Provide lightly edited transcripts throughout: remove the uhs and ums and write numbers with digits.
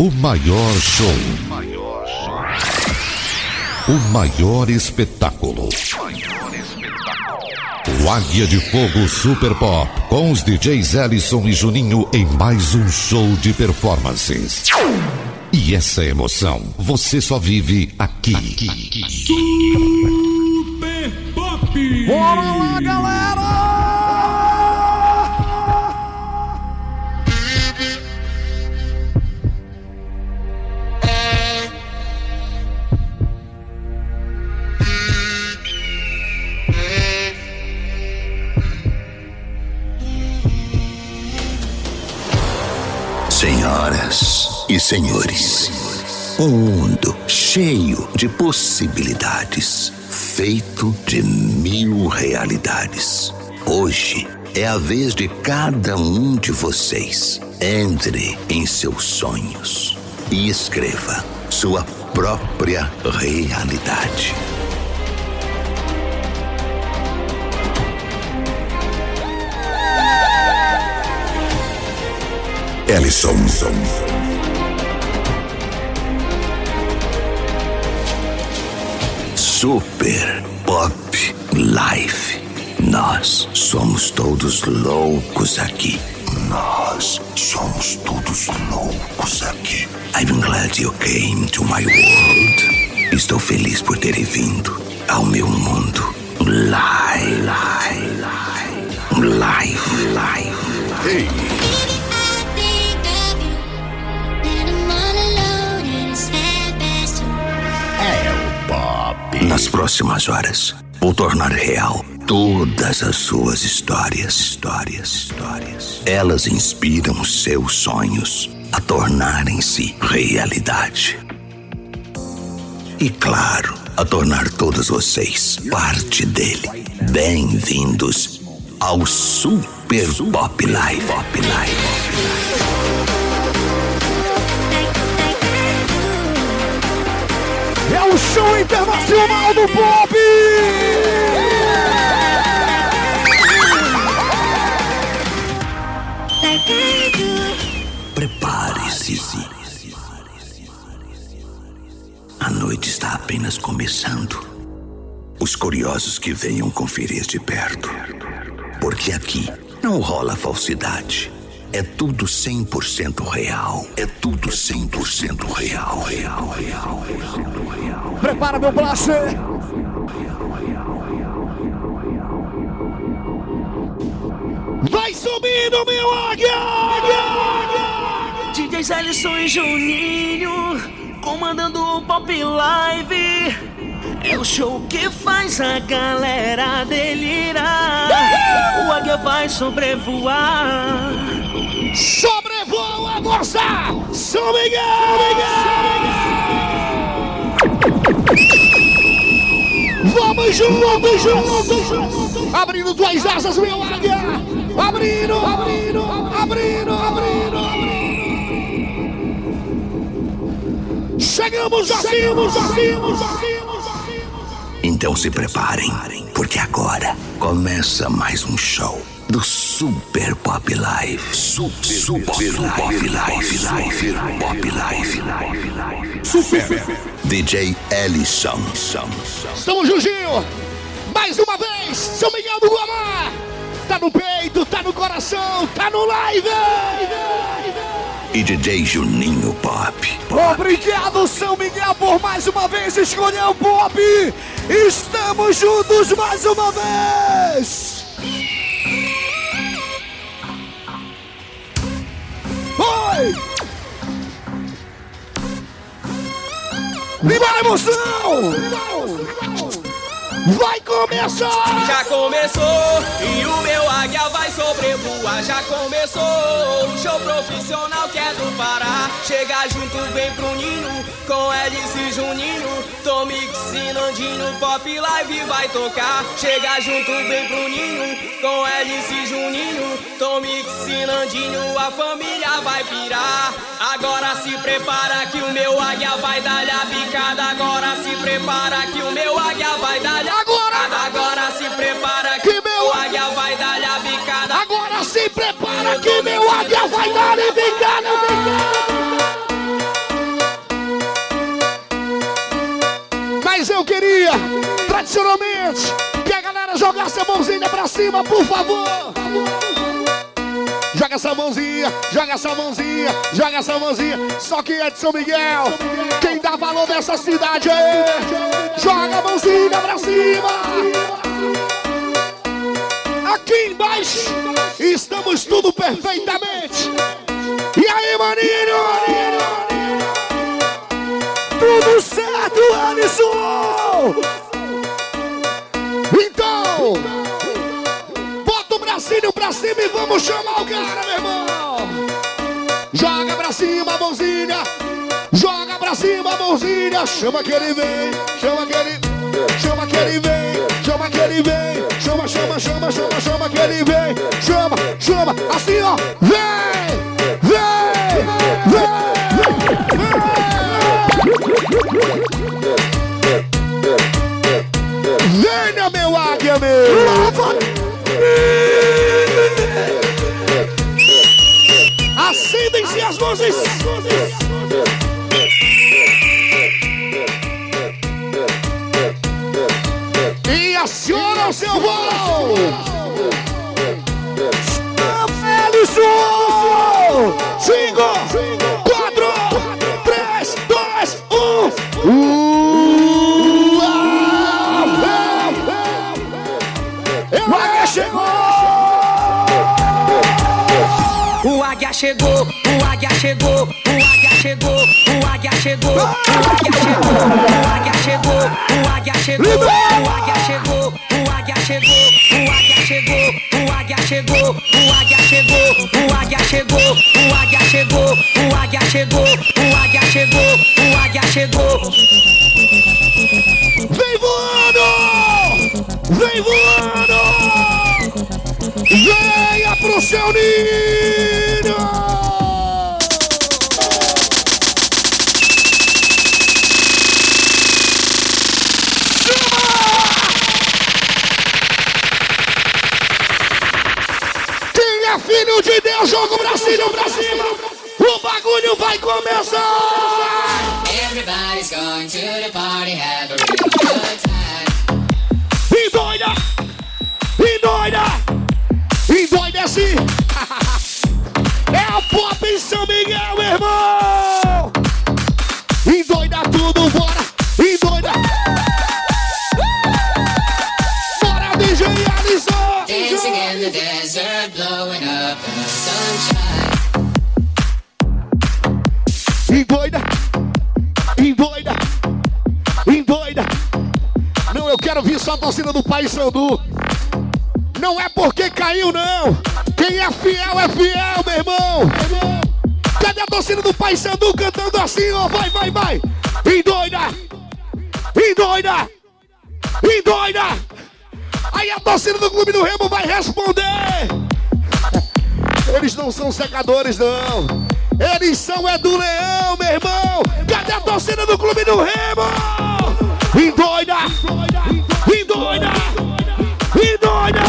O maior show. O maior espetáculo. O Águia de Fogo Super Pop, com os DJs Ellison e Juninho em mais um show de performances. E essa emoção você só vive aqui. Super Pop! Bora lá, galera! Senhoras e senhores, um mundo cheio de possibilidades, feito de 1000 realidades. Hoje é a vez de cada um de vocês. Entre em seus sonhos e escreva sua própria realidade. Ellison. Super Pop Life. Nós somos todos loucos aqui. Nós somos todos loucos aqui. I'm glad you came to my world. Estou feliz por terem vindo ao meu mundo. Live. Hey. Nas próximas horas, vou tornar real todas as suas histórias. Elas inspiram seus sonhos a tornarem-se realidade. E claro, a tornar todos vocês parte dele. Bem-vindos ao Super Pop Live. É o show internacional do pop! Prepare-se. A noite está apenas começando. Os curiosos que venham conferir de perto. Porque aqui não rola falsidade. É tudo 100% real. É tudo 100% real. Prepara, meu blaster! Vai subindo, meu águia! DJs Ellison e Juninho comandando o Pop Live. É o show que faz a galera delirar. O águia vai sobrevoar. Sobrevoa, moça! São Miguel! Vamos juntos! Abrindo tuas asas, meu águia! Abrindo! Chegamos acima! Então se preparem, porque agora começa mais um show do Super Pop Live. Super Pop Live. Super DJ Ellison. Estamos Juninho! Mais uma vez, São Miguel do Guamá! Tá no peito, tá no coração, tá no live! E DJ Juninho Pop. Obrigado, São Miguel, por mais uma vez escolher o pop! Estamos juntos mais uma vez! Oi! Viva a emoção! Vai começar! Já começou e o meu águia vai sobrevoar. Já começou o show profissional que é do Pará. Chega junto, vem pro ninho com Hélice e Juninho. Tomix e Nandinho, Pop Live vai tocar. Chega junto, vem pro ninho com Hélice e Juninho. Tomix e Nandinho, a família vai pirar. Agora se prepara que o meu águia vai dar-lhe a picada. Agora se prepara que o meu águia vai dar-lhe a picada. Agora se prepara que meu águia vai dar-lhe a bicada. Agora se prepara que meu águia vai dar-lhe a bicada. queria, tradicionalmente, que a galera jogasse a mãozinha pra cima, por favor. Joga essa mãozinha, joga essa mãozinha, joga essa mãozinha. Só quem é de São Miguel, quem dá valor nessa cidade aí, joga a mãozinha pra cima. Aqui embaixo, estamos tudo perfeitamente. E aí, maninho? Tudo certo, Alisson? Então, bota o bracinho pra cima e vamos chamar o cara, meu irmão. Joga pra cima a mãozinha, joga pra cima a mãozinha. Chama que ele vem, chama que ele vem, chama que ele vem, chama que ele vem. Chama, chama, chama, chama, chama que ele vem. Chama, chama, assim ó. Vem, vem, vem, vem. Venha, meu águia, meu. Acendem-se as luzes. E aciona o seu voo. Alisson! 5, 4, 3, 2, 1. O águia chegou! O águia chegou, o águia chegou, o águia chegou, o águia chegou, o águia chegou, o águia chegou, o águia chegou, o águia chegou, o águia chegou, o águia chegou, o águia chegou, o águia chegou, o águia chegou, o águia chegou, o águia chegou, o águia chegou, o águia chegou. Vem voando! Vem voando! Venha pro seu ninho! Quem é filho de Deus, joga o bracinho pra cima! O bagulho vai começar! Everybody's going to the party, have a real good time. E doida! E doida! E doida assim! É o Pop em São Miguel, meu irmão! E doida tudo, bora! E doida! Bora, DJ Alisson! Dancing in the desert, blowing up the sunshine. E doida! E doida! E doida! Não, eu quero vir só a torcida do Paysandu. Não é porque caiu, não. Quem é fiel, meu irmão. Cadê a torcida do Paysandu cantando assim, ó? Vai, vai, vai. E doida! E doida! E doida! Aí a torcida do Clube do Remo vai responder. Eles não são secadores, não. Eles são do Leão, meu irmão. Cadê a torcida do Clube do Remo? E doida! E doida! E doida!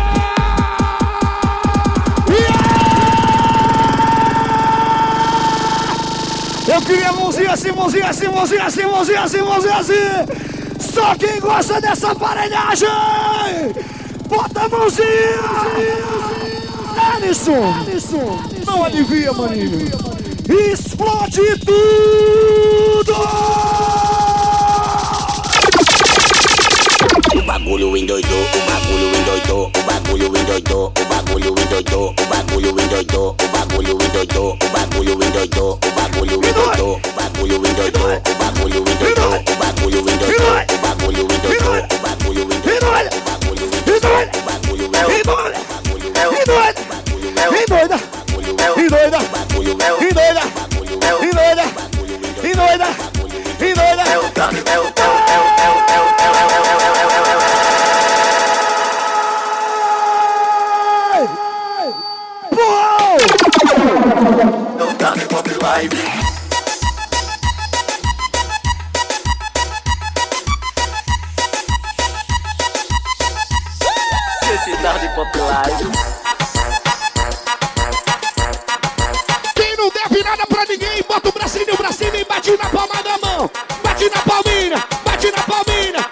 Eu queria mãozinha assim, mãozinha assim, mãozinha assim, mãozinha assim, mãozinha assim. Só quem gosta dessa aparelhagem, bota a mãozinha. Alisson, não alivia, maninho. Explode tudo. O bagulho endoidou, o bagulho endoidou, o bagulho endoidou, o bagulho endoidou, o bagulho endoidou, o bagulho endoidou, o bagulho endoidou, o bagulho endoidou, o bagulho endoidou, o bagulho endoidou, o bagulho endoidou, o bagulho endoidou, o bagulho Quem não deve nada pra ninguém, bota o bracinho pra cima e bate na palma da mão. Bate na palminha, bate na palminha.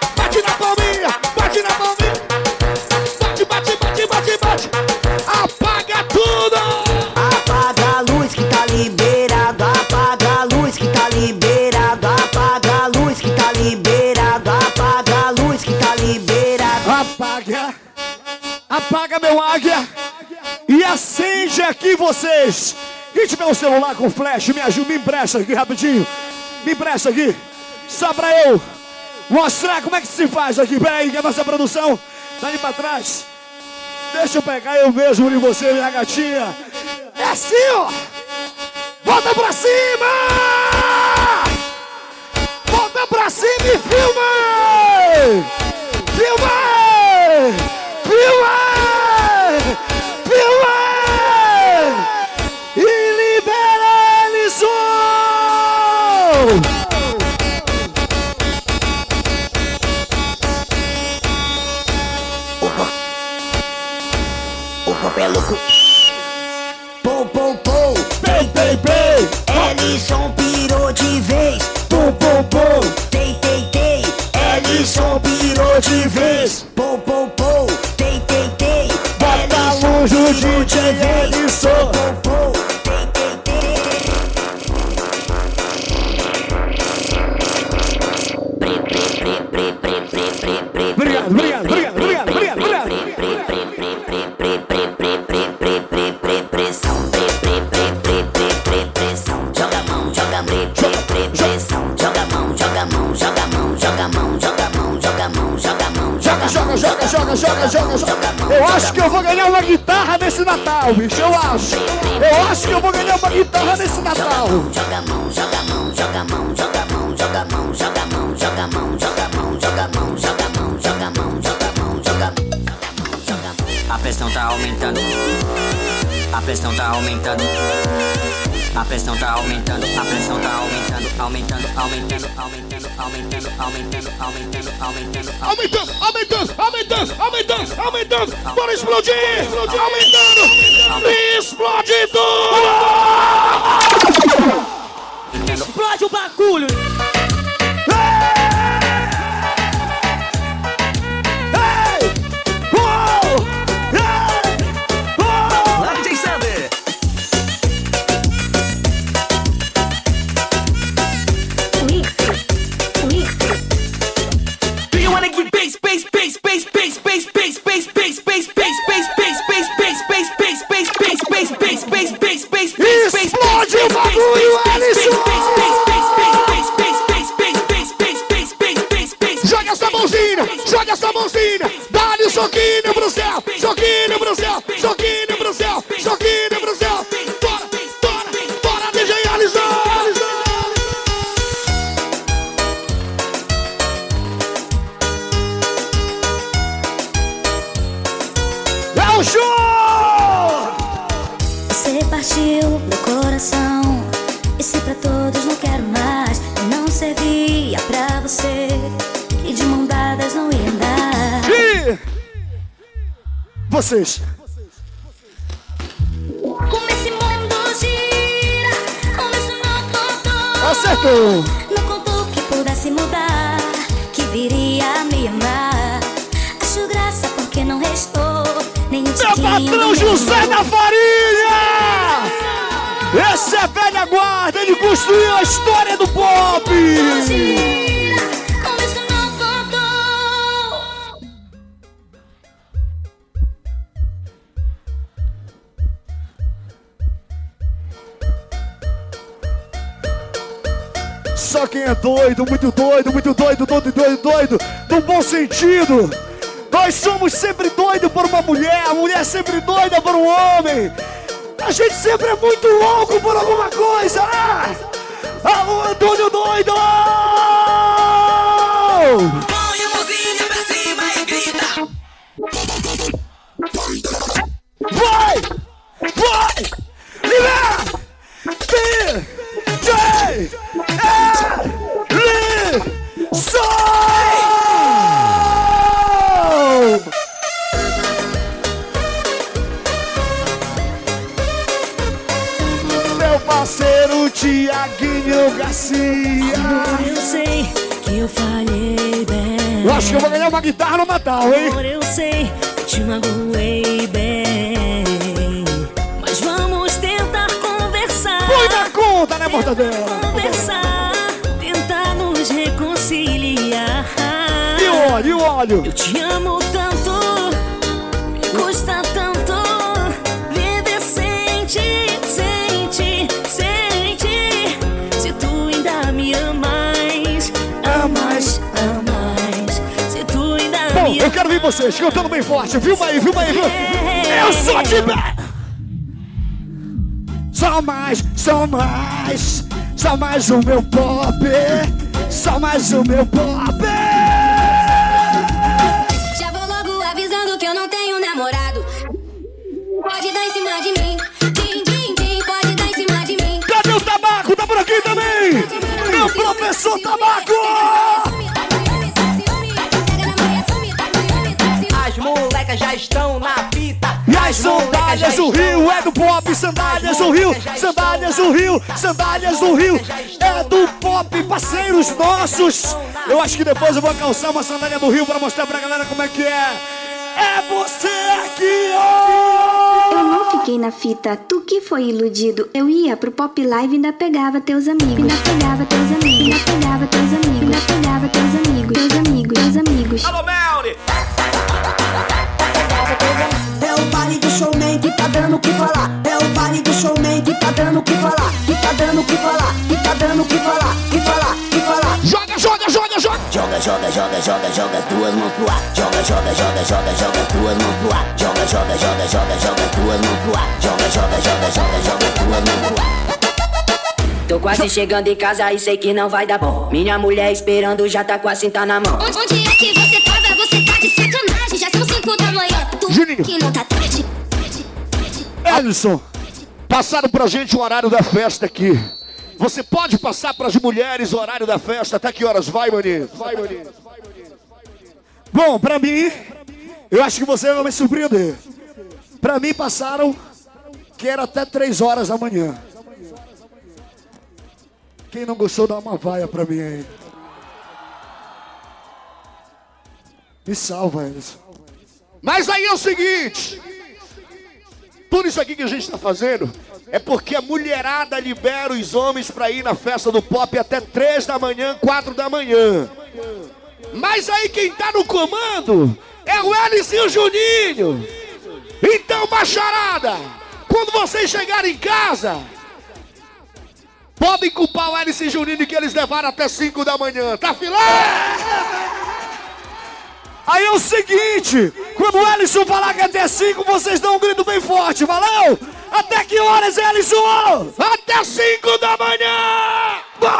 meu águia e acende aqui vocês. Quem tiver um celular com flash, me ajuda, me empresta aqui rapidinho. Me empresta aqui, só pra eu mostrar como é que se faz aqui. Pera aí, que a nossa produção tá ali pra trás. Deixa eu pegar eu mesmo de você, minha gatinha. É assim, ó. Volta pra cima! Volta pra cima e filma! Filma! Filma! Filma! E libera Alisson! O pop é louco. Pou, pou, pou. Pei, pei, pei. Ellison pirou de vez. Pum, pum, pum. Tei, tei, tei. Ellison pirou de vez. Pou, pou, pou. Tei, tei, tei. Bota longe o DJ Ellison. Pou, pou. Tei, tei, tei. Obrigado, obrigado, obrigado, obrigado, obrigado. Joga a mão, joga a mão, joga a mão, joga a mão, joga a mão, joga a mão, joga a mão, joga a mão, joga a mão, Joga, joga, joga, joga, joga, joga. Eu acho que eu vou ganhar uma guitarra nesse Natal, bicho. Eu acho que eu vou ganhar uma guitarra nesse Natal. Joga a mão, joga a mão, joga a mão, joga a mão, joga a mão, joga a mão, joga a mão, joga a mão, joga a mão, joga a mão, joga a mão, joga a mão, joga a mão. A pressão tá aumentando. A pressão tá aumentando. A pressão tá aumentando, a pressão tá aumentando, aumentando, aumentando, aumentando, aumentando, aumentando, aumentando, aumentando, Aumentando, aumentando, aumentando, aumentando, aumentando. Bora explodir, aumentando. Explode tudo. Explode o bagulho! Explode o bagulho, Alisson! Joga essa mãozinha, joga essa mãozinha. Dá-lhe um soquinho pro céu, soquinho pro céu, soquinho pro céu, soquinho pro céu. Bora, bora, bora, DJ Alisson! É o show! Você partiu meu coração. E se pra todos não quero mais, eu não servia pra você, e de mão dadas não ia andar. E vocês? Como esse mundo gira, como isso não contou. Acertou! Não contou que pudesse mudar, que viria a me amar. Acho graça porque não restou nenhum Meu tiquinho patrão do meu José da amor. Farinha! Esse é velha guarda, ele construiu a história do pop! Gira, como isso não contou. Só quem é doido, muito doido, muito doido, doido, doido, doido, no bom sentido. Nós somos sempre doidos por uma mulher, a mulher sempre doida por um homem. A gente sempre é muito louco por alguma coisa. Alô, Antônio doido! Põe a mãozinha pra cima e grita. Vai! Vai! Libera! DJ! Meu parceiro Tiaguinho Garcia. Amor, eu sei que eu falhei bem. Eu acho que eu vou ganhar uma guitarra no Natal, hein? Amor, eu sei que te magoei bem. Mas vamos tentar conversar. Põe na conta, né, Mortadela? Conversar, tentar nos reconciliar. E o óleo, e o óleo? Eu te amo tanto, me custa tanto Eu quero ver vocês cantando bem forte. Filma aí, filma aí, viu? Eu sou de pé. Só mais o meu pop. Só mais o meu pop. Já vou logo avisando que eu não tenho namorado. Pode dar em cima de mim. Din, din, din, pode dar em cima de mim. Cadê o Tabaco? Tá por aqui também. Meu professor Tabaco. As molecas já estão na fita. E as sandálias do Rio é do pop, sandálias do Rio, sandálias do Rio, sandálias do Rio é do pop, parceiros nossos. Eu acho que depois eu vou calçar uma sandália do Rio pra mostrar pra galera como é que é. É você aqui, ó! Eu não fiquei na fita, tu que foi iludido. Eu ia pro Pop Live e ainda pegava teus amigos. Ainda pegava teus amigos, ainda pegava teus amigos, ainda pegava teus amigos, teus amigos, teus amigos. Alô, Melly! É o baile do showman que tá dando o que falar. É o baile do showman que tá dando o que falar. Que tá dando o que falar, que tá dando o que falar. Que falar, que falar. Joga, joga, joga, joga! Joga, joga, joga, joga, joga as duas mãos pro ar. Joga, joga, joga, joga, joga as duas mãos pro ar. Joga, joga, joga, joga, joga as duas mãos pro ar. Joga, joga, joga, joga, joga as duas mãos pro ar. Tô quase chegando em casa e sei que não vai dar bom. Minha mulher esperando já tá com a cinta na mão. Onde é que você tava? Você tá de sacanagem. Já são 5 da manhã. Tu Juninho. que não tá tarde. Ellison, passaram pra gente o horário da festa aqui. Você pode passar pras mulheres o horário da festa? Até que horas? Vai, maninho. Vai, maninho. Bom, pra mim, eu acho que você vai me surpreender. Pra mim passaram que era até 3 horas da manhã. Quem não gostou, dá uma vaia pra mim aí. Me salva, Ellison. Mas aí é o seguinte. Tudo isso aqui que a gente tá fazendo é porque a mulherada libera os homens pra ir na festa do pop até 3 da manhã, 4 da manhã. Mas aí quem tá no comando é o Ellison e o Juninho. Então, macharada, quando vocês chegarem em casa, podem culpar o Ellison e o Juninho que eles levaram até 5 da manhã. Tá filé? Aí é o seguinte, quando o Ellison falar que é até 5, vocês dão um grito bem forte, valeu? Até que horas, Ellison? Até 5 da manhã!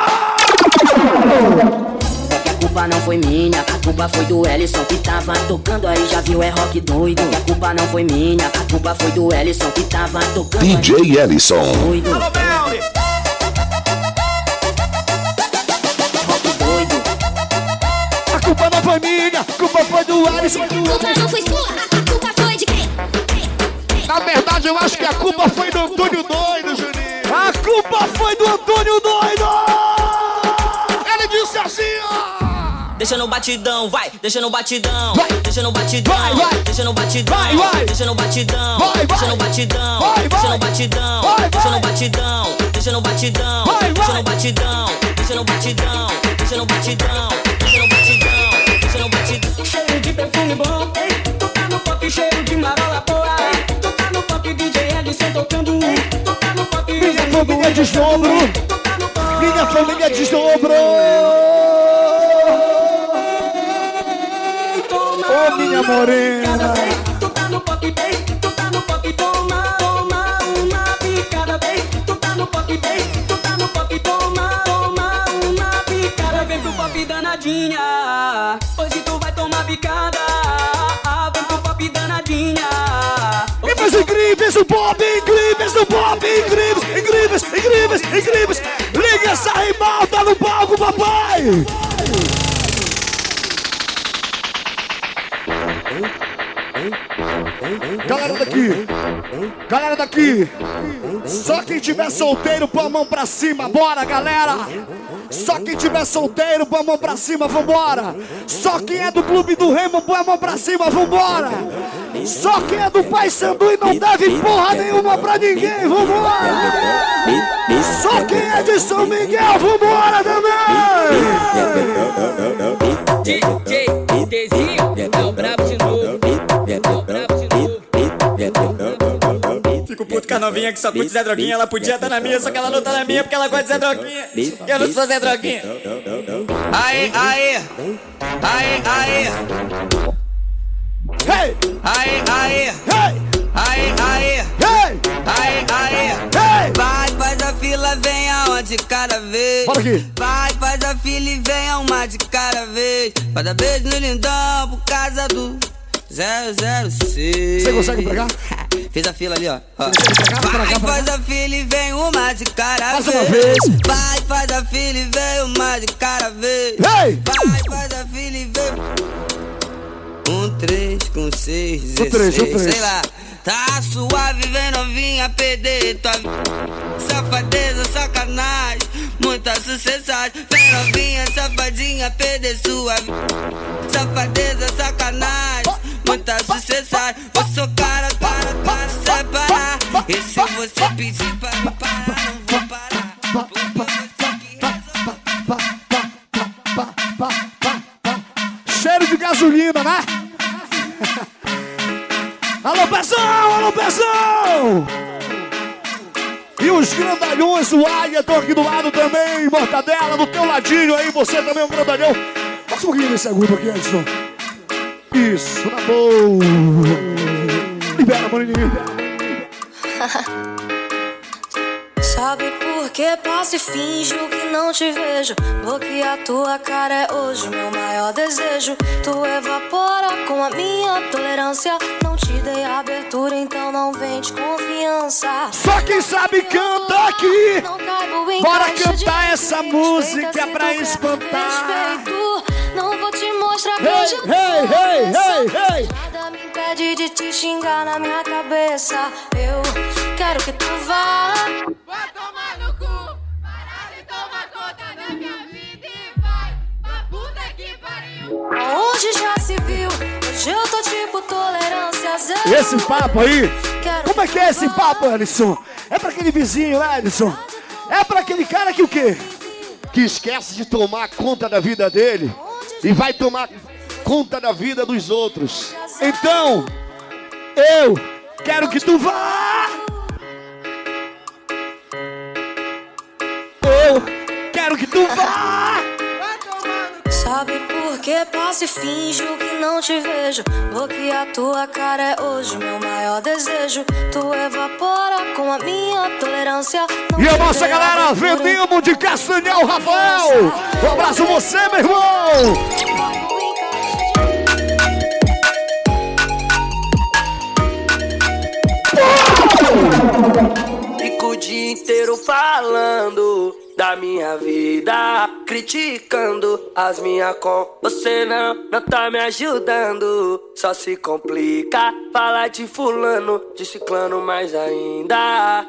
É que a culpa não foi minha, a culpa foi do Ellison que tava tocando aí, já viu, é rock doido. A culpa não foi minha, a culpa foi do Ellison que tava tocando aí. DJ Ellison. Doido. Alô, Melly! Rock doido. A culpa não foi minha, a culpa foi do Ellison. A culpa não foi sua, a culpa foi de quem? Na verdade, eu acho que a culpa foi do Antônio Doido, Juninho. A culpa foi do Antônio Doido! Ele disse assim, ó. Deixa no batidão, vai, deixa no batidão, Vai. deixa no batidão, Vai. deixa no batidão, Vai. deixa no batidão, Vai. deixa no batidão, Vai. deixa no batidão, Vai. deixa no batidão, deixa no batidão, Vai. deixa no batidão, deixa no batidão, deixa no batidão, deixa no batidão, deixa no batidão. Cheiro de perfume bom, tu tá no pop, cheiro de marola boa, tu tá no pop, DJ Ellison tocando, tu tá no pop, Minha família desdobro. Minha família desdobrou. Ô, minha morena. Tu tá no pop, bem, tu tá no pop, toma uma picada, bem, tu tá no pop, bem, tu tá no pop, toma uma picada, vem pro pop danadinha, hoje tu vai tomar picada, vem pro pop danadinha. Incríveis, incríveis, o pop, incríveis, do pop, incríveis, incríveis, incríveis, incríveis. Liga essa ribalta no palco, papai. Galera daqui, só quem tiver solteiro põe a mão pra cima, bora galera! Só quem tiver solteiro põe a mão pra cima, vambora! Só quem é do Clube do Remo põe a mão pra cima, vambora! Só quem é do Paysandu e não deve porra nenhuma pra ninguém, vambora! Só quem é de São Miguel, vambora também! DJ Dezinho, é o brabo de novo, é o brabo de novo. Fico puto com a novinha que só curte Zé Droguinha. Ela podia estar na minha, só que ela não tá na minha porque ela gosta de Zé Droguinha. Eu não sou Zé Droguinha. Aê, aê, aê, aê. Hey! Aê, aê! Hey! Aê, aê! Hey! Aê, aê! Hey! Vai, faz a fila, vem aonde cada vez. Bora aqui. Vai, faz a fila e vem uma de cada vez. Cada vez no lindão por causa do 006. Você consegue pegar? Fez a fila ali, ó. Vai, faz a fila e vem uma de cada mais vez. uma vez. Vai, faz a fila e vem uma de cada vez. Hey! Vai, faz a fila e vem. 1, 3 com 6, 16. 3. Sei lá. Tá suave, vem novinha, perder tua safadeza, sacanagem, muita sucessagem. Vem novinha, safadinha, perder sua safadeza, sacanagem, muita sucessagem. Vou socar para separar. E se você pedir para me parar, não vou parar. Cheiro de gasolina, né? Alô, Pezão! Alô, Pezão! E os grandalhões, o Águia, tô aqui do lado também, Mortadela, do teu ladinho aí, você também é um grandalhão. Passa um pouquinho nesse agudo aqui, Edson. Isso, na boa. Libera, maninho. Sabe por que passo e finjo que não te vejo? Porque a tua cara é hoje meu maior desejo. Tu evapora com a minha tolerância. Não te dei abertura, então não vem de confiança. Só quem sabe canta aqui. Não caibo em bora caixa cantar de essa respeito, música se pra tu quer espantar. respeito. Não vou te mostrar que Hey, hoje eu hey, tô hey, nessa. hey, hey. Nada me impede de te xingar na minha cabeça. Eu quero que tu vá. Vai tomar no cu, parar de tomar conta da minha vida e vai pra puta que pariu. Onde já se viu, hoje eu tô tipo tolerância zero. E esse papo aí, Quero como é que é esse papo, Alisson? É pra aquele vizinho, né, Alisson? É pra aquele cara que o quê? Que esquece de tomar conta da vida dele e vai tomar conta da vida dos outros. Então, eu quero que tu vá. Eu quero que tu vá. Sabe por que passo e finjo que não te vejo? Porque a tua cara é hoje meu maior desejo. Tu evapora com a minha tolerância. E a nossa galera, Vendimo de Castanhal, Rafael. Um abraço você, meu irmão. Fico o dia inteiro falando da minha vida, criticando as minhas com você não tá me ajudando. Só se complica falar de fulano, de ciclano mais ainda.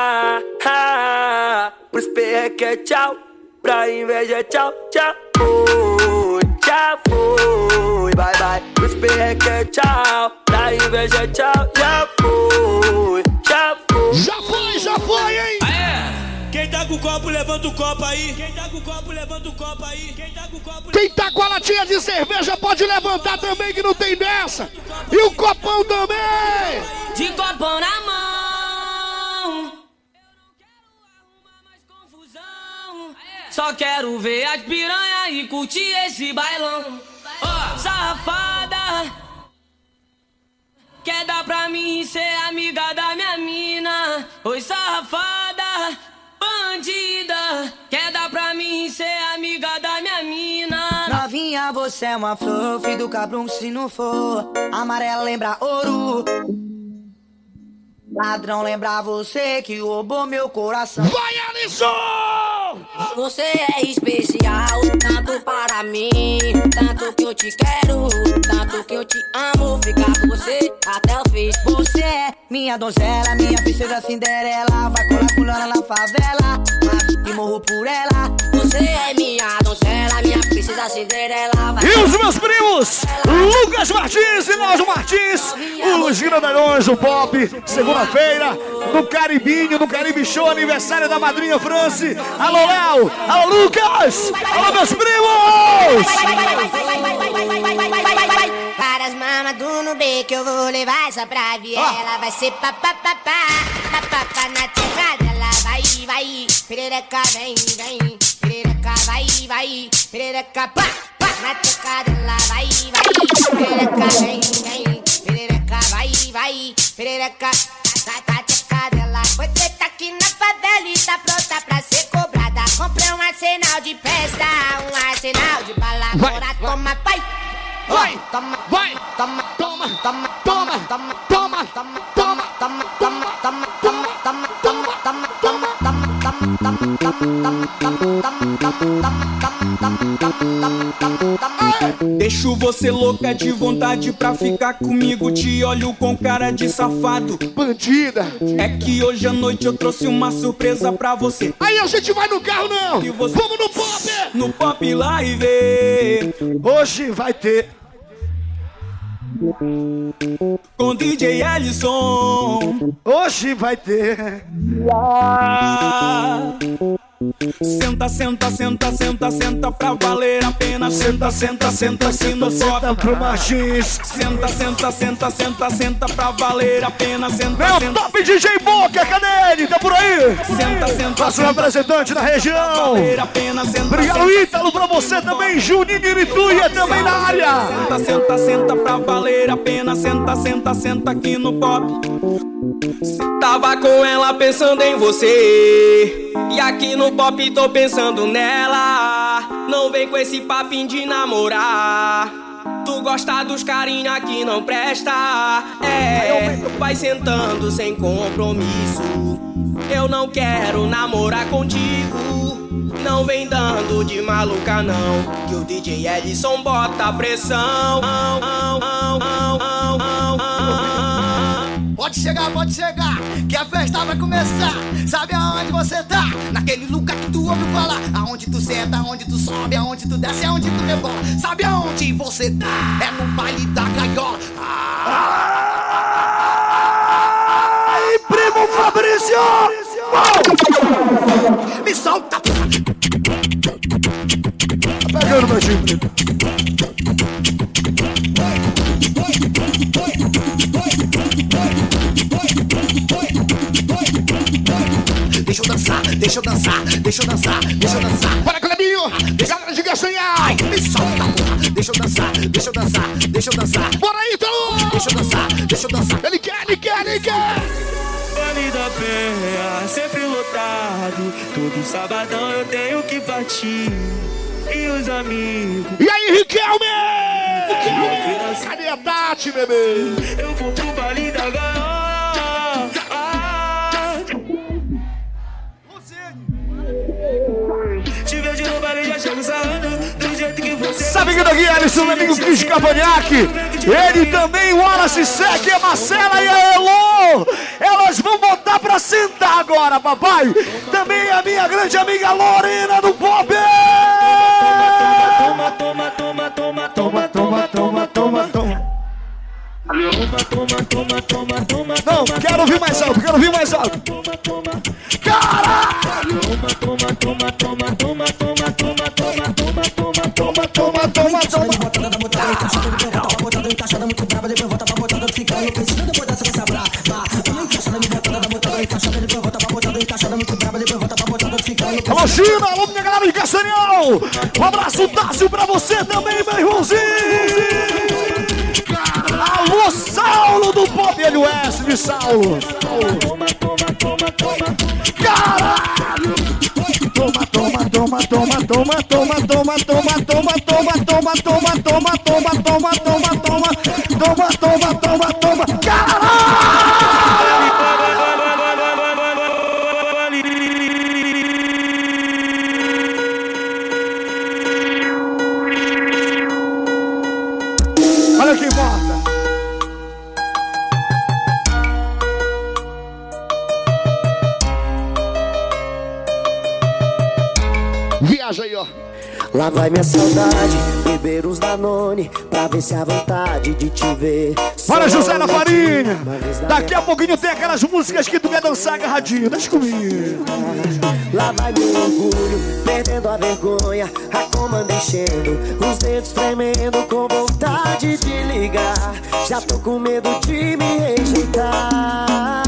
Pros perreque é tchau, pra inveja é tchau, tchau. Já foi, bye bye. Pros perreque é tchau, pra inveja é tchau, já foi, já foi. Já foi, hein? Quem tá com o copo, levanta o copo aí. Quem tá com o copo, levanta o copo aí. Quem tá com o copo, Quem tá com a latinha de cerveja pode levantar também, que não tem dessa. E o copão também. De copão na mão. Só quero ver as piranha e curtir esse bailão. Safada, quer dar pra mim ser amiga da minha mina? Oi, safada, bandida, quer dar pra mim ser amiga da minha mina? Novinha, você é uma flor, filho do cabrão, se não for amarela lembra ouro. Ladrão lembra você que roubou meu coração. Vai, Alisson! Você é especial, tanto para mim, tanto que eu te quero, tanto que eu te amo, ficar com você até o fim. Você é minha donzela, minha princesa Cinderela, vai colar com Lana na favela, mato e morro por ela. Você é minha donzela, minha princesa Cinderela, vai. E os meus primos, Lucas Martins e Náudio Martins, os grandalhões do pop, segunda-feira, no Caribinho, no Caribe Show, aniversário da madrinha Franci. Alô, Léo! Alô, Lucas! Alô, meus primos! Para as mamas do Nubê que eu vou levar essa pra viela. Vai ser papapá, papapá na terra dela. Vai, vai, perereca vem, vem. Perereca vai, vai, perereca pá, pá na terra dela. Vai, vai, perereca vem, vem. perereca, tá dela. Você tá aqui na favela e tá pronta pra ser cobrada. Comprei um arsenal de festa, um arsenal de bala. Agora toma, vai! Vai! Toma, vai! Toma, toma, toma, toma, toma, toma, toma, toma, toma, toma, toma, toma, toma, Deixo você louca de vontade pra ficar comigo. Te olho com cara de safado, bandida. É que hoje à noite eu trouxe uma surpresa pra você. Aí a gente vai no carro não, você... vamos no pop. No Pop Live. Hoje vai ter com DJ Ellison. Hoje vai ter. Senta, senta, senta, senta, senta pra valer a pena. Senta, senta, senta aqui no Senta pro Martins. Senta, senta, senta, senta, senta pra valer a pena. Senta, meu senta, top DJ Boca, cadê ele? Tá por aí? Senta, senta, nosso representante da região. Obrigado, Ítalo, pra você também. Juninho Irituia também na área. Senta, senta, senta pra valer a pena. Senta, senta, senta aqui no pop. Tava com ela pensando em você, e aqui no pop tô pensando nela. Não vem com esse papinho de namorar. Tu gosta dos carinha que não presta. Vai sentando sem compromisso. Eu não quero namorar contigo. Não vem dando de maluca não, que o DJ Ellison bota pressão. Pode chegar, que a festa vai começar. Sabe aonde você tá? Naquele lugar que tu ouve falar. Aonde tu senta, aonde tu sobe, aonde tu desce, aonde tu rebola. Sabe aonde você tá? É no baile da gaiola. Ai, primo Fabrício! Me solta! Tá pegando, meu time. Deixa eu dançar, deixa eu dançar, deixa eu dançar, deixa eu dançar. Bora, Clebinho! Deixa a diga sonhar! Ai, me solta, porra! Deixa eu dançar, deixa eu dançar, deixa eu dançar. Bora aí, então! Deixa eu dançar, deixa eu dançar. Ele quer! Vale da Penha, sempre lotado. Todo sabadão eu tenho que partir. E os amigos. E aí, Riquelme? Cadê a Tati, bebê? Eu vou pro baile da gaiola. Te vejo no baile, já chego sarrando do jeito que você. Sabe que daqui, Alisson, meu amigo Cris Cavanhaque? Ele também, o Wallace Sec, a Marcela e a Elô. Elas vão botar pra sentar agora, papai. Também a minha grande amiga Lorena do Pop. Toma, toma, toma, toma, toma, toma, toma, toma, toma. Não, quero ouvir mais alto, quero ouvir mais alto. Caralho! Toma, toma, toma, toma, toma, toma, toma, toma, toma, toma, toma, toma, toma. Alô, China, alô, minha galera de Castanhal. Um abraço, Tássio, pra você também, meu irmãozinho. Alô, Saulo do Pop, ele Wesley, Saulo. Caralho! Toma, toma, toma, toma, toma, toma, toma, toma, toma, toma, toma, toma, toma, toma, toma, toma, toma, toma, toma, toma, caralho! Olha que importa. Viaja aí, ó. Lá vai minha saudade, beber uns Danone, pra ver se a vontade de te ver. Bora, José na Farinha. Daqui a pouquinho tem aquelas músicas que tu quer dançar agarradinho. Deixa comigo. Lá vai meu orgulho, perdendo a vergonha, a comanda enchendo, os dedos tremendo, com vontade de ligar. Já tô com medo de me rejeitar.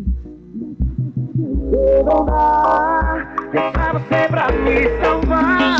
Não dá, é pra você pra me salvar.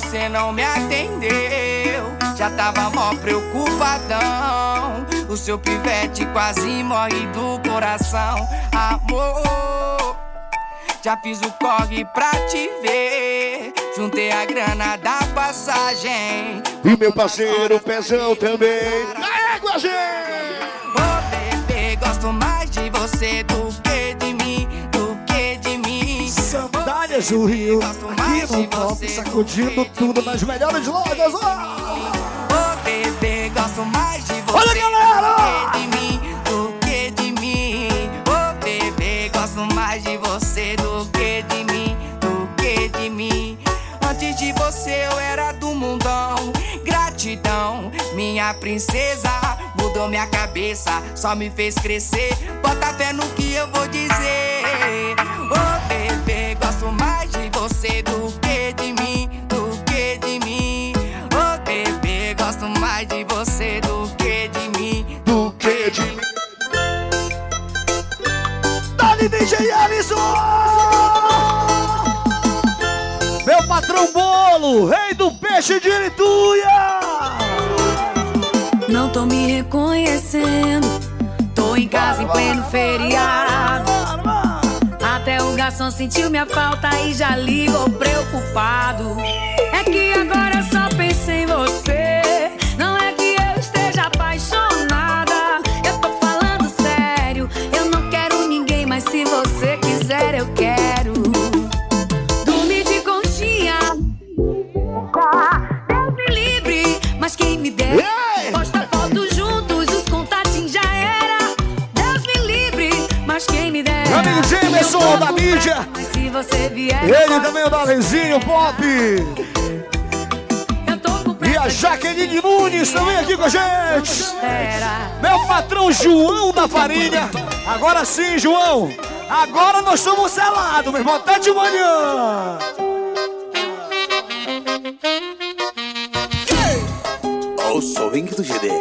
você não me atendeu. Já tava mó preocupadão. O seu pivete quase morre do coração. Amor, já fiz o corre pra te ver. Juntei a grana da passagem. E meu parceiro Pezão também. Na égua, gente! Ô bebê, gosto mais de você do que de mim, do que de mim. Sandálias do Rio, aqui no Pop, sacudindo tudo nas melhores lojas. Ô bebê, gosto mais de você. Olha, galera! Do que de mim, do que de mim. Ô bebê, gosto mais de você do que de mim, do que de mim. Antes de você eu era do mundão. Gratidão, minha princesa. Mudou minha cabeça, só me fez crescer. Bota fé no que eu vou dizer. Ô bebê, gosto mais de você do que de mim, do que de mim. Ô bebê, gosto mais de você do que de mim, do que de mim. Dali DJ Alisson! Meu patrão Bolo, rei do peixe de Irituia! Não tô me reconhecendo, tô em casa em pleno feriado. Até o garçom sentiu minha falta e já ligou preocupado. É que agora eu só penso em você, não é que eu esteja apaixonada. Eu tô falando sério, eu não quero ninguém, mas se você quiser eu quero. Dormir de conchinha, Deus me livre, mas quem me der. Posta foto juntos, os contatinhos já era. Deus me livre, mas quem me der. Meu amigo Jameson da mídia. Mas se você vier, ele também é o Dalenzinho Pop. E a Jaqueline Nunes também aqui com a gente. Meu patrão João da Farinha. Agora sim, João. Agora nós somos selados, meu irmão. Até de manhã. Eu sou Vink do GD.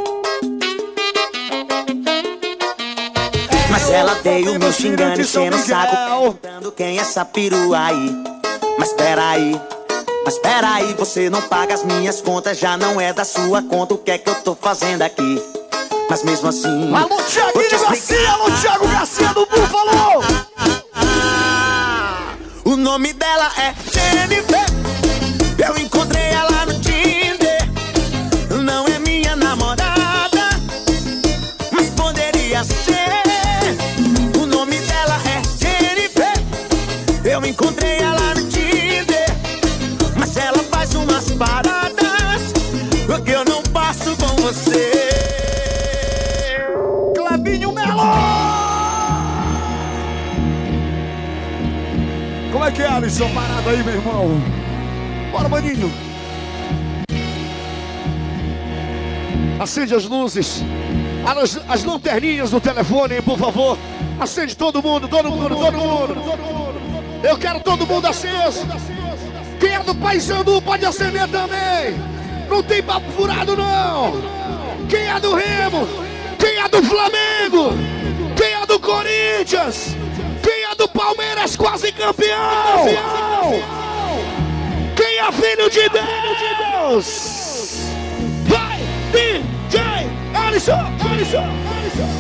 Mas ela veio me xingando, enchendo o saco, perguntando quem é essa perua aí. Mas peraí, você não paga as minhas contas, já não é da sua conta, o que é que eu tô fazendo aqui? Mas mesmo assim... Alô, Thiaguinho Garcia, alô, Thiago Garcia do Búfalo! O nome dela é Jennifer, eu encontrei ela no Tinder. Não é minha namorada, mas poderia ser. O nome dela é Jennifer, eu encontrei ela no Tinder. Mas ela faz umas paradas que eu não passo com você. Clebinho Melo! Como é que é, Alisson? Parado aí, meu irmão. Bora, maninho. Acende as luzes. As lanterninhas do telefone, por favor. Acende todo mundo, todo mundo, todo mundo. Eu quero todo mundo aceso. Quem é do Paysandu pode acender também. Não tem papo furado, não. Quem é do Remo? Quem é do Flamengo? Quem é do Corinthians? Quem é do Palmeiras, quase campeão? Quem é filho de Deus? Vai, DJ Alisson, Alisson, Alisson.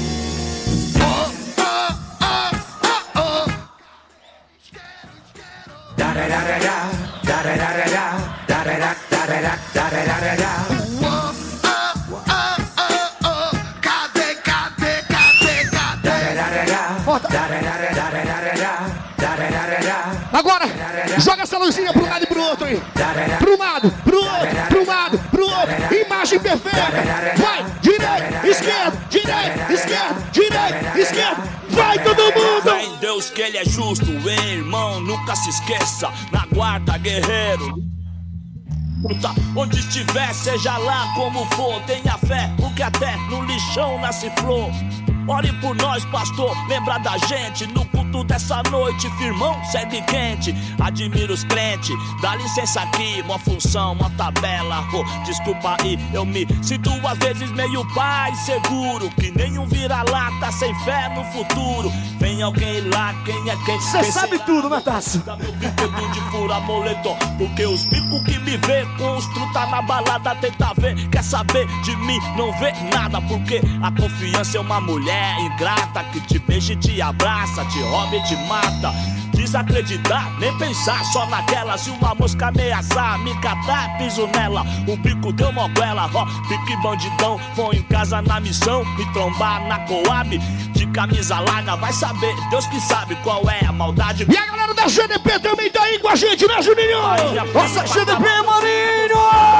Agora, joga essa luzinha pro lado e pro outro aí. Pro lado, pro outro, pro lado, pro outro. Imagem perfeita. Vai, direita, esquerda, direita, esquerda, direita, esquerda. Vai todo mundo. Fé em Deus que ele é justo, hein, irmão, nunca se esqueça. Na guarda, guerreiro. Onde estiver, seja lá como for, tenha fé, porque até no lixão nasce flor. ore por nós, pastor, lembra da gente. No culto dessa noite, firmão, segue quente. Admiro os crentes, dá licença aqui. Uma função, uma tabela, desculpa aí. Eu me sinto às vezes meio pai seguro, que nenhum vira-lata sem fé no futuro. Vem alguém lá, quem é quem? Cê sabe tudo, né, Tasso? Dá meu brinquedo de fura moletom, porque os bicos que me vê com os truta na balada tenta ver, quer saber de mim, não vê nada. Porque a confiança é uma mulher ingrata que te beija e te abraça, te rouba e te mata. Desacreditar, nem pensar só naquela. Se uma mosca ameaçar, me catar, piso nela. O bico deu moguela, ó, pique bandidão. Foi em casa na missão, me trombar na Coab. De camisa larga, vai saber, Deus que sabe qual é a maldade. E a galera da GDP também tá aí com a gente, né, Juninho? Nossa GDP, Maninho!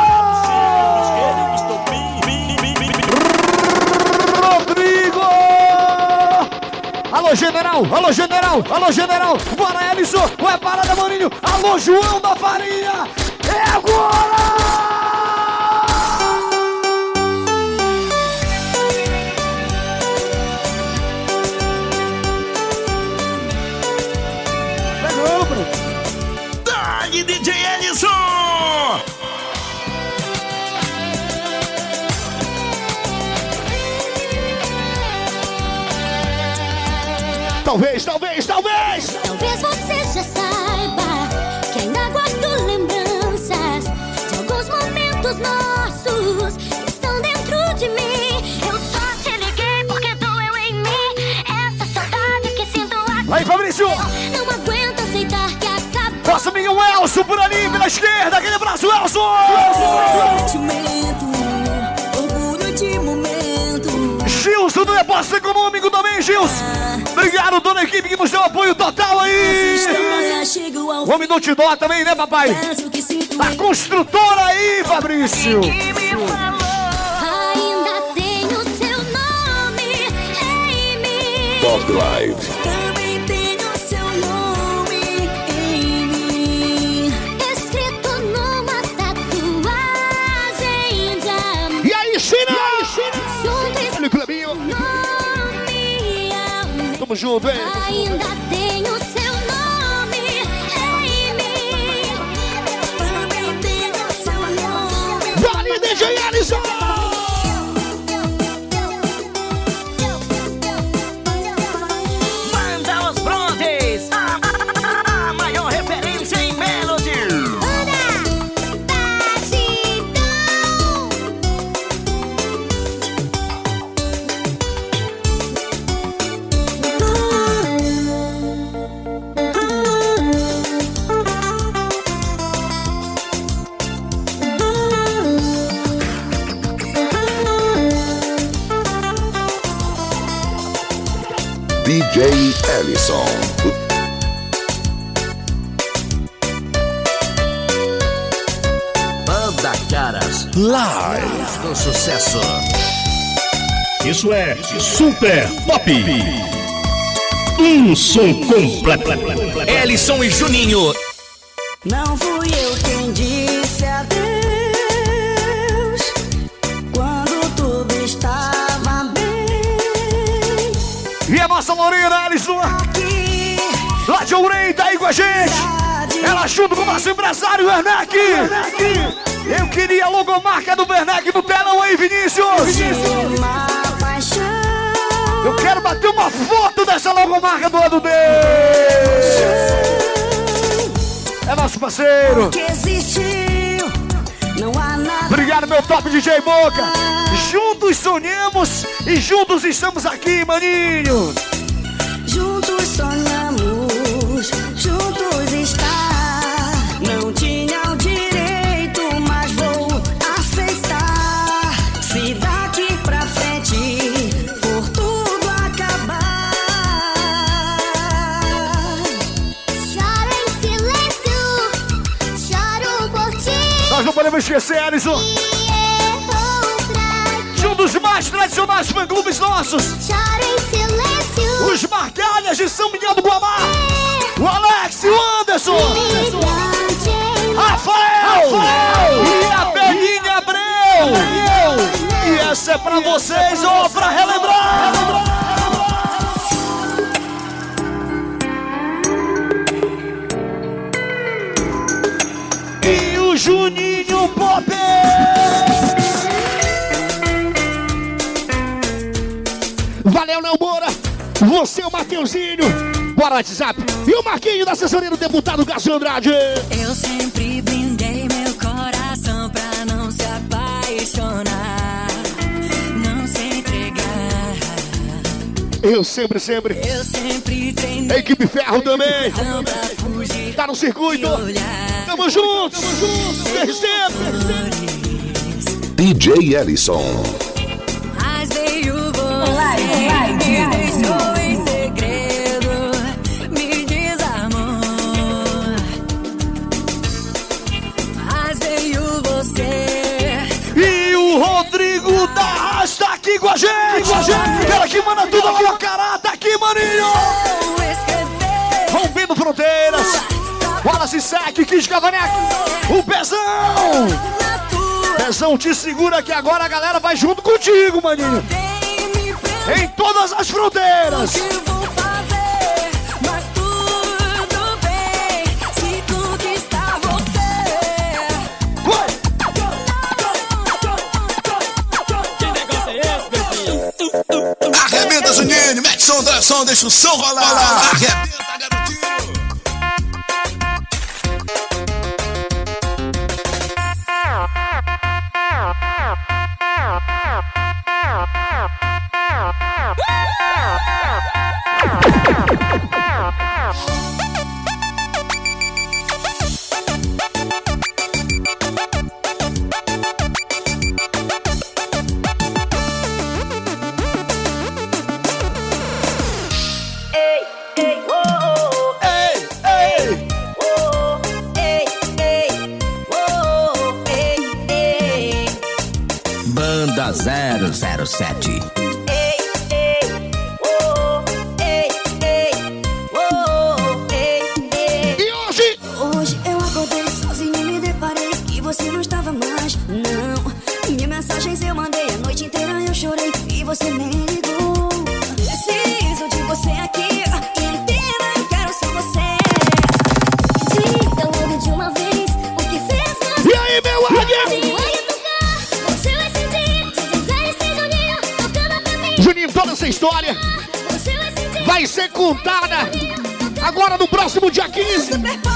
Rodrigo! Alô, general! Alô, general! Alô, general! Bora, Ellison! Ué, parada, Maninho! Alô, João da Farinha! É agora! Dali, DJ Ellison! Talvez! Talvez você já saiba que ainda guardo lembranças de alguns momentos nossos que estão dentro de mim. Eu só te liguei porque doeu em mim essa saudade que sinto aqui. Aí, Fabrício! Eu não aguento aceitar que acabou. Nosso amigo Elson por ali, pela esquerda. Aquele abraço, Elson! Sentimento, orgulho de momento. Gilson do Depósito Econômico também, Gilson! Obrigado, toda a equipe que nos deu apoio total aí! O homem do Tidó também, né, papai? A construtora aí, Fabrício! Ainda tenho seu nome em mim. Top Live. Também tenho seu nome em mim. Escrito numa tatuagem de amor. E aí, China? Olha o Clebinho! Tamo junto, hein? Ainda tenho seu nome em mim. Também tenho seu nome. Vale, DJ Ellison! Manda os Brontes, a maior referência em Melody. DJ Ellison. Banda Caras Live. com sucesso. Isso é Super Pop. Som completo. Ellison e Juninho. Não fui eu quem disse adeus quando tudo estava bem. E a nossa Lorena Ellison, lá de Ourém, tá aí com a gente. Ela junto com o nosso empresário Werneck. Eu queria a logomarca do Werneck no telão aí, Vinícius. Eu quero bater uma foto dessa logomarca do lado dele. É nosso parceiro. Obrigado, meu top DJ Boca. Juntos sonhamos e juntos estamos aqui, maninho. Juntos sonhamos, juntos estar. Não tinha o direito, mas vou aceitar. Se daqui pra frente for tudo acabar. Choro em silêncio, choro por ti. Nós não podemos esquecer, Ellison. De um dos mais tradicionais fã-clubes nossos. Choro em silêncio. Os Margalhas de São Miguel do Guamá. O Alex, o Anderson. Rafael. E a Belinha Abreu. E essa é pra vocês, ó, pra relembrar. Valeu, Léo Moura. Você, o Mateuzinho. Bora, WhatsApp. E o Marquinho da assessoria do deputado Cássio Andrade. Eu sempre brindei meu coração pra não se apaixonar, não se entregar. Eu sempre. Eu sempre treinei. A equipe Ferro também. Tá no circuito. Tamo junto. Desde sempre. DJ Ellison. Mas veio você, me deixou em segredo, me desarmou. Mas veio você. E o Rodrigo da Rasta tá aqui com a gente. Ela que manda tudo aqui, o cara tá aqui, maninho. Rompendo fronteiras. Wallace Sec, Kid Cavanhaque. O Pezão. Pezão, te segura que agora a galera vai junto contigo, maninho. Em todas as fronteiras. Mas tudo bem se conquistar você. Que negócio é esse, arrebenta, Juninho, mete som, deixa o som rolar. Arrebenta, garotinho. Banda 007. Hoje eu acordei sozinho e me deparei que você não estava mais, não. Minhas mensagens eu mandei a noite inteira, eu chorei e você nem ligou. Preciso de você aqui, inteira, eu quero ser você. Diga logo de uma vez o que fez você. E aí, meu águia? Você vai sentir, se dizer esse Juninho tocando pra mim. Juninho, toda essa história vai ser contada agora no próximo dia 15.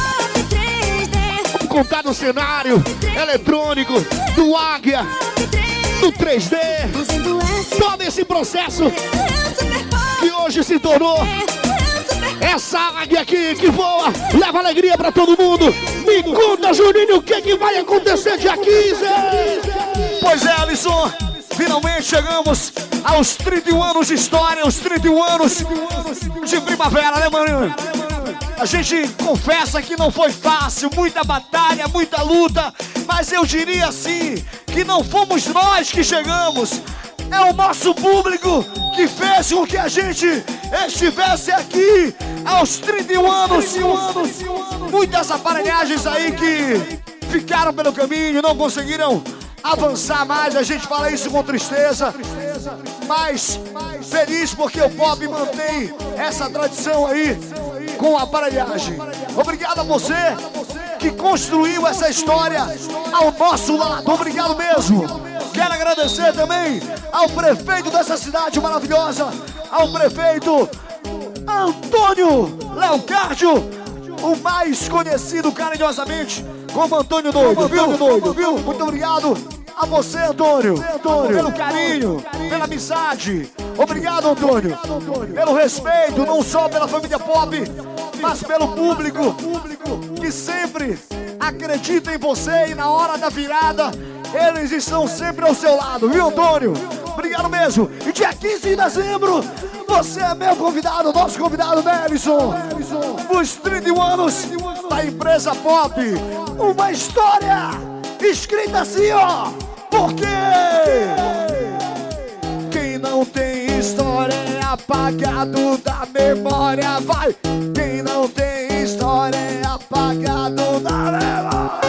Vamos contar no cenário eletrônico do Águia, do 3D. Todo esse processo que hoje se tornou essa águia aqui que voa, leva alegria pra todo mundo. Me conta, Juninho, o que vai acontecer dia 15? Pois é, Alisson, finalmente chegamos aos 31 anos de história, os 31 anos de primavera, né, mano? A gente confessa que não foi fácil, muita batalha, muita luta, mas eu diria assim, que não fomos nós que chegamos, é o nosso público que fez com que a gente estivesse aqui aos 31 anos. Muitas aparelhagens aí que ficaram pelo caminho, não conseguiram avançar mais, a gente fala isso com tristeza, mas feliz porque o pop mantém essa tradição aí com a aparelhagem. Obrigado a você que construiu essa história ao nosso lado, obrigado mesmo. Quero agradecer também ao prefeito dessa cidade maravilhosa, ao prefeito Antônio Leocárdio, o mais conhecido carinhosamente como Antônio Doido, viu? Muito obrigado a você, Antônio, pelo carinho, pela amizade. Obrigado, Antônio, pelo respeito, não só pela família pop, mas pelo público que sempre acredita em você e na hora da virada, eles estão sempre ao seu lado, viu, Antônio? Obrigado mesmo. E dia 15 de dezembro, você é meu convidado, nosso convidado, Nelson. Os 31 anos da empresa Pop. Uma história escrita assim, ó. Porque quem não tem história é apagado da memória. Vai! Quem não tem história é apagado da memória.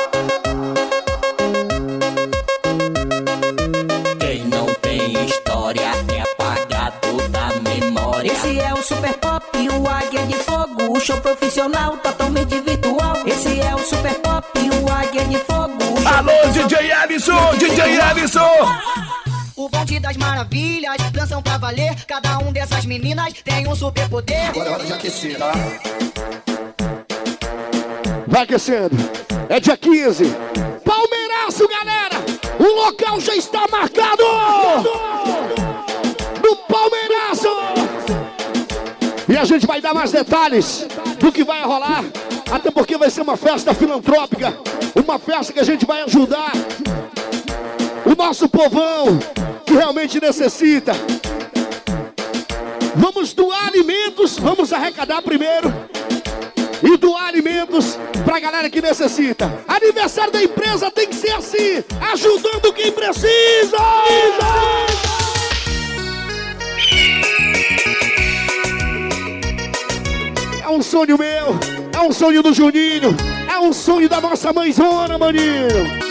Quem não tem história é apagado da memória. Esse é o Super Pop, o Águia de Fogo, o show profissional totalmente virtual. Esse é o Super Pop, o Águia de Fogo. Alô, DJ Ellison, DJ Ellison. O bonde das maravilhas, dançam pra valer. Cada um dessas meninas tem um superpoder. Agora é hora de aquecer, tá? Vai aquecendo. É dia 15. Palmeiraço, galera. O local já está marcado. No Palmeiraço. E a gente vai dar mais detalhes do que vai rolar. Até porque vai ser uma festa filantrópica. Uma festa que a gente vai ajudar o nosso povão que realmente necessita. Vamos doar alimentos. Vamos arrecadar primeiro e doar alimentos pra galera que necessita. Aniversário da empresa tem que ser assim, ajudando quem precisa. É um sonho meu, é um sonho do Juninho, é um sonho da nossa mãezona, maninho.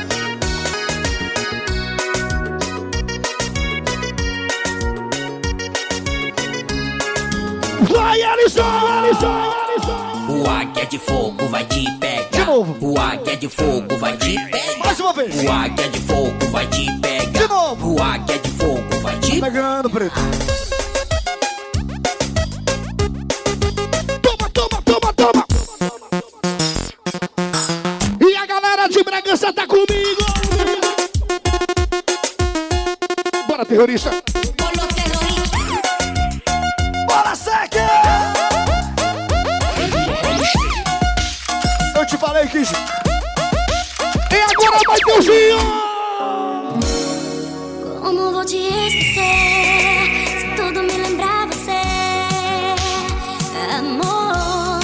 Vai, Alisson! O águia de fogo vai te pegar. De novo. O águia de fogo vai te pegar. Mais uma vez. O águia de fogo vai te pegar. De novo. O águia de fogo vai te pegar. Pegando, preto. Toma. E a galera de Bragança tá comigo. Bora, terrorista. Bora, Seque! Eu te falei que... E agora vai ter o Gio! Como vou te esquecer se tudo me lembrar você, amor?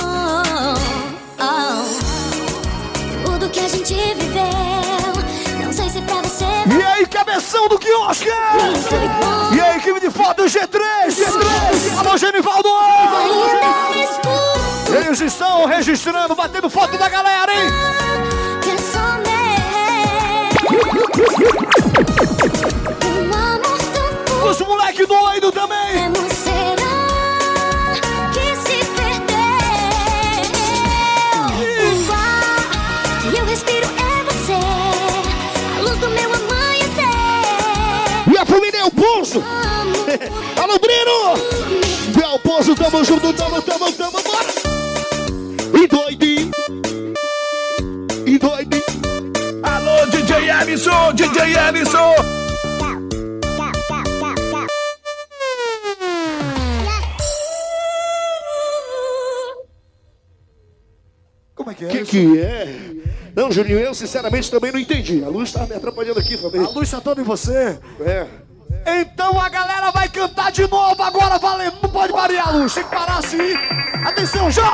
Tudo que a gente viveu, não sei se pra você... E aí, cabeção do quiosque! E aí, equipe de foto do G3! Alô, Genivaldo! Eles estão registrando, batendo foto da galera, hein? Os moleque doido também! Que se perdeu. E eu respiro é você, a luz do meu amanhecer. E a família é o Poço! Alô, Brino! E é o Poço, tamo junto, tamo, bora! E doidinho! Alô, DJ Ellison! Como é que é? Que é? Não, Juninho, eu sinceramente também não entendi. A luz tá me atrapalhando aqui, família. A luz tá toda em você. É. Então a galera vai cantar de novo agora, valendo. Não pode variar a luz, tem que parar assim. Atenção, já!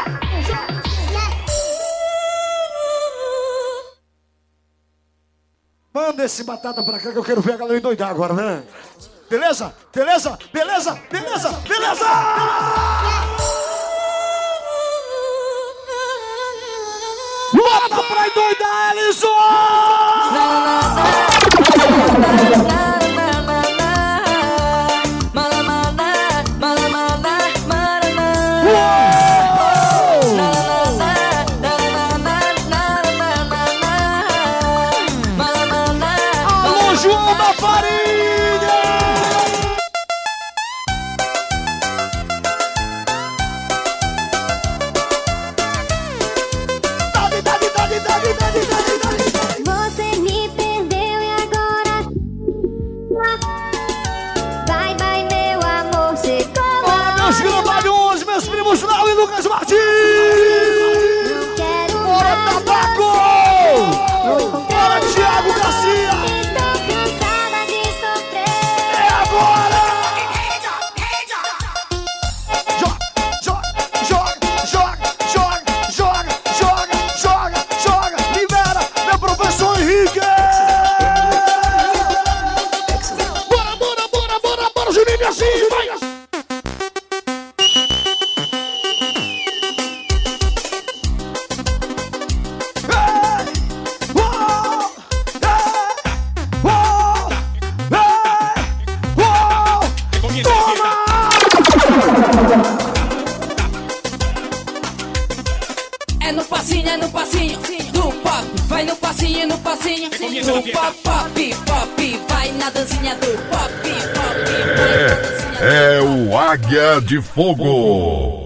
Manda esse batata pra cá que eu quero ver a galera endoidar agora, né? Beleza? Bota pra endoidar, Ellison! Alô, João da Farinha! Você me perdeu e agora vai, meu amor, chegou. Olha, meus grambalhões, meus primos Lau e Lucas Martins! Bora, Tabaco! Bora, Thiago Garcia! Estou cansada de sofrer. É agora! Joga! Libera, meu professor Henrique! Bora, Juninho, assim, vai! É no passinho do pop. Vai no passinho, no passinho. No pop, pop, pop. Vai na dancinha do pop, pop. É o Águia de Fogo.